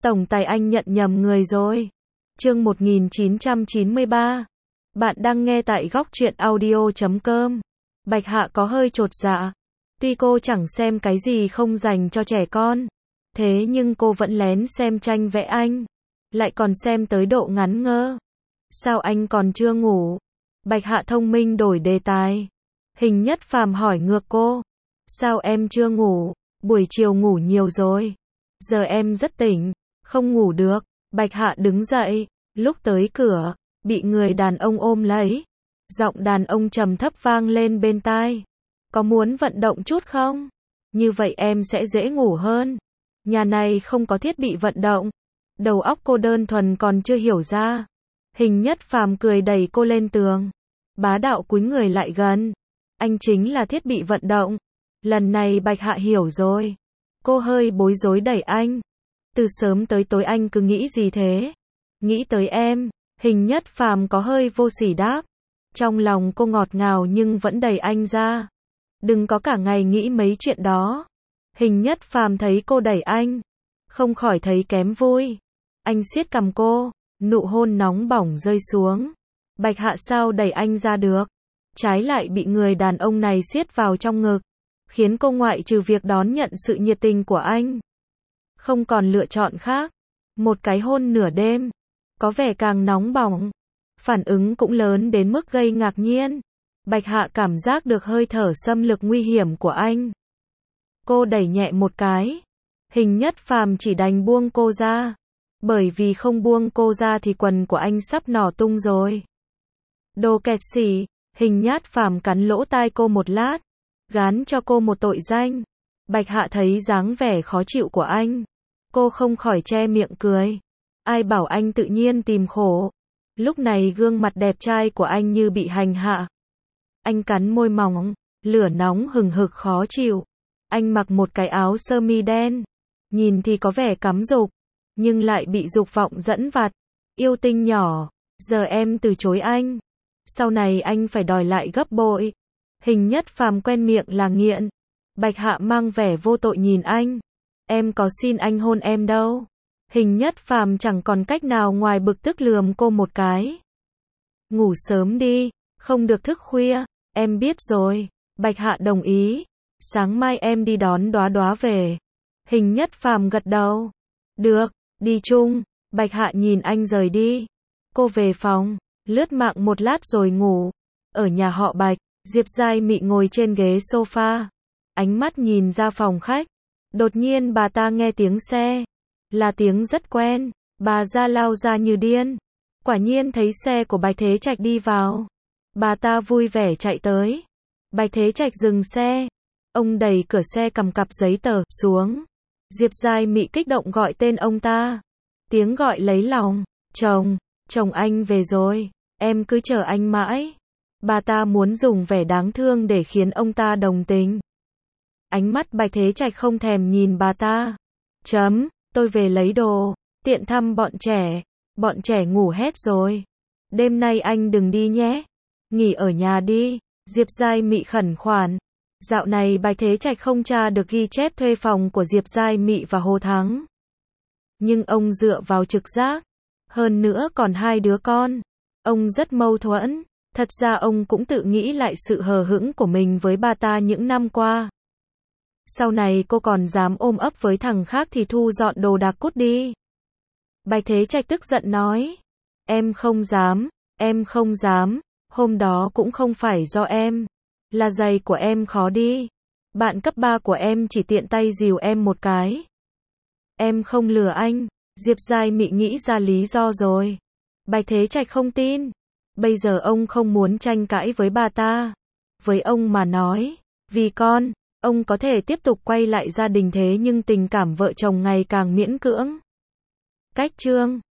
Tổng tài anh nhận nhầm người rồi. Chương 1993. Bạn đang nghe tại góc truyện audio.com. Bạch Hạ có hơi chột dạ. Tuy cô chẳng xem cái gì không dành cho trẻ con, thế nhưng cô vẫn lén xem tranh vẽ anh. Lại còn xem tới độ ngắn ngơ. Sao anh còn chưa ngủ? Bạch Hạ thông minh đổi đề tài. Hình Nhất Phàm hỏi ngược cô. Sao em chưa ngủ? Buổi chiều ngủ nhiều rồi. Giờ em rất tỉnh, không ngủ được. Bạch Hạ đứng dậy, lúc tới cửa, bị người đàn ông ôm lấy. Giọng đàn ông trầm thấp vang lên bên tai. Có muốn vận động chút không? Như vậy em sẽ dễ ngủ hơn. Nhà này không có thiết bị vận động. Đầu óc cô đơn thuần còn chưa hiểu ra. Hình Nhất Phàm cười đẩy cô lên tường. Bá đạo cúi người lại gần. Anh chính là thiết bị vận động. Lần này Bạch Hạ hiểu rồi. Cô hơi bối rối đẩy anh. Từ sớm tới tối anh cứ nghĩ gì thế? Nghĩ tới em. Hình Nhất Phàm có hơi vô sỉ đáp. Trong lòng cô ngọt ngào nhưng vẫn đẩy anh ra. Đừng có cả ngày nghĩ mấy chuyện đó. Hình Nhất Phàm thấy cô đẩy anh, không khỏi thấy kém vui. Anh siết cằm cô, nụ hôn nóng bỏng rơi xuống. Bạch Hạ sao đẩy anh ra được? Trái lại bị người đàn ông này siết vào trong ngực, khiến cô ngoại trừ việc đón nhận sự nhiệt tình của anh, không còn lựa chọn khác. Một cái hôn nửa đêm, có vẻ càng nóng bỏng. Phản ứng cũng lớn đến mức gây ngạc nhiên. Bạch Hạ cảm giác được hơi thở xâm lược nguy hiểm của anh. Cô đẩy nhẹ một cái. Hình Nhất Phàm chỉ đành buông cô ra. Bởi vì không buông cô ra thì quần của anh sắp nổ tung rồi. Đồ kẹt xỉ. Hình Nhất Phàm cắn lỗ tai cô một lát, gán cho cô một tội danh. Bạch Hạ thấy dáng vẻ khó chịu của anh, cô không khỏi che miệng cười. Ai bảo anh tự nhiên tìm khổ. Lúc này gương mặt đẹp trai của anh như bị hành hạ. Anh cắn môi mỏng, lửa nóng hừng hực khó chịu. Anh mặc một cái áo sơ mi đen, nhìn thì có vẻ cắm dục, nhưng lại bị dục vọng dẫn vặt. Yêu tinh nhỏ, giờ em từ chối anh, sau này anh phải đòi lại gấp bội. Hình Nhất Phàm quen miệng là nghiện. Bạch Hạ mang vẻ vô tội nhìn anh. Em có xin anh hôn em đâu. Hình Nhất Phàm chẳng còn cách nào ngoài bực tức lườm cô một cái. Ngủ sớm đi, không được thức khuya. Em biết rồi. Bạch Hạ đồng ý. Sáng mai em đi đón Đóa Đóa về. Hình Nhất Phàm gật đầu. Được, đi chung. Bạch Hạ nhìn anh rời đi. Cô về phòng, lướt mạng một lát rồi ngủ. Ở nhà họ Bạch, Diệp Giai Mị ngồi trên ghế sofa, ánh mắt nhìn ra phòng khách. Đột nhiên bà ta nghe tiếng xe. Là tiếng rất quen. Bà ra lao ra như điên. Quả nhiên thấy xe của Bạch Thế Trạch đi vào. Bà ta vui vẻ chạy tới. Bạch Thế Trạch dừng xe. Ông đẩy cửa xe cầm cặp giấy tờ xuống. Diệp Giai Mị kích động gọi tên ông ta. Tiếng gọi lấy lòng. Chồng anh về rồi. Em cứ chờ anh mãi. Bà ta muốn dùng vẻ đáng thương để khiến ông ta đồng tình. Ánh mắt Bạch Thế Trạch không thèm nhìn bà ta. Tôi về lấy đồ, tiện thăm bọn trẻ. Bọn trẻ ngủ hết rồi. Đêm nay anh đừng đi nhé. Nghỉ ở nhà đi. Diệp Giai Mị khẩn khoản. Dạo này Bạch Thế Trạch không tra được ghi chép thuê phòng của Diệp Giai Mị và Hồ Thắng. Nhưng ông dựa vào trực giác. Hơn nữa còn hai đứa con. Ông rất mâu thuẫn. Thật ra ông cũng tự nghĩ lại sự hờ hững của mình với bà ta những năm qua. Sau này cô còn dám ôm ấp với thằng khác thì thu dọn đồ đạc cút đi. Bạch Thế Trạch tức giận nói. Em không dám. Hôm đó cũng không phải do em. Là giày của em khó đi. Bạn cấp 3 của em chỉ tiện tay dìu em một cái. Em không lừa anh. Diệp Giai Mị nghĩ ra lý do rồi. Bạch Thế Trạch không tin. Bây giờ ông không muốn tranh cãi với bà ta. Với ông mà nói, vì con, ông có thể tiếp tục quay lại gia đình, thế nhưng tình cảm vợ chồng ngày càng miễn cưỡng. Cách chương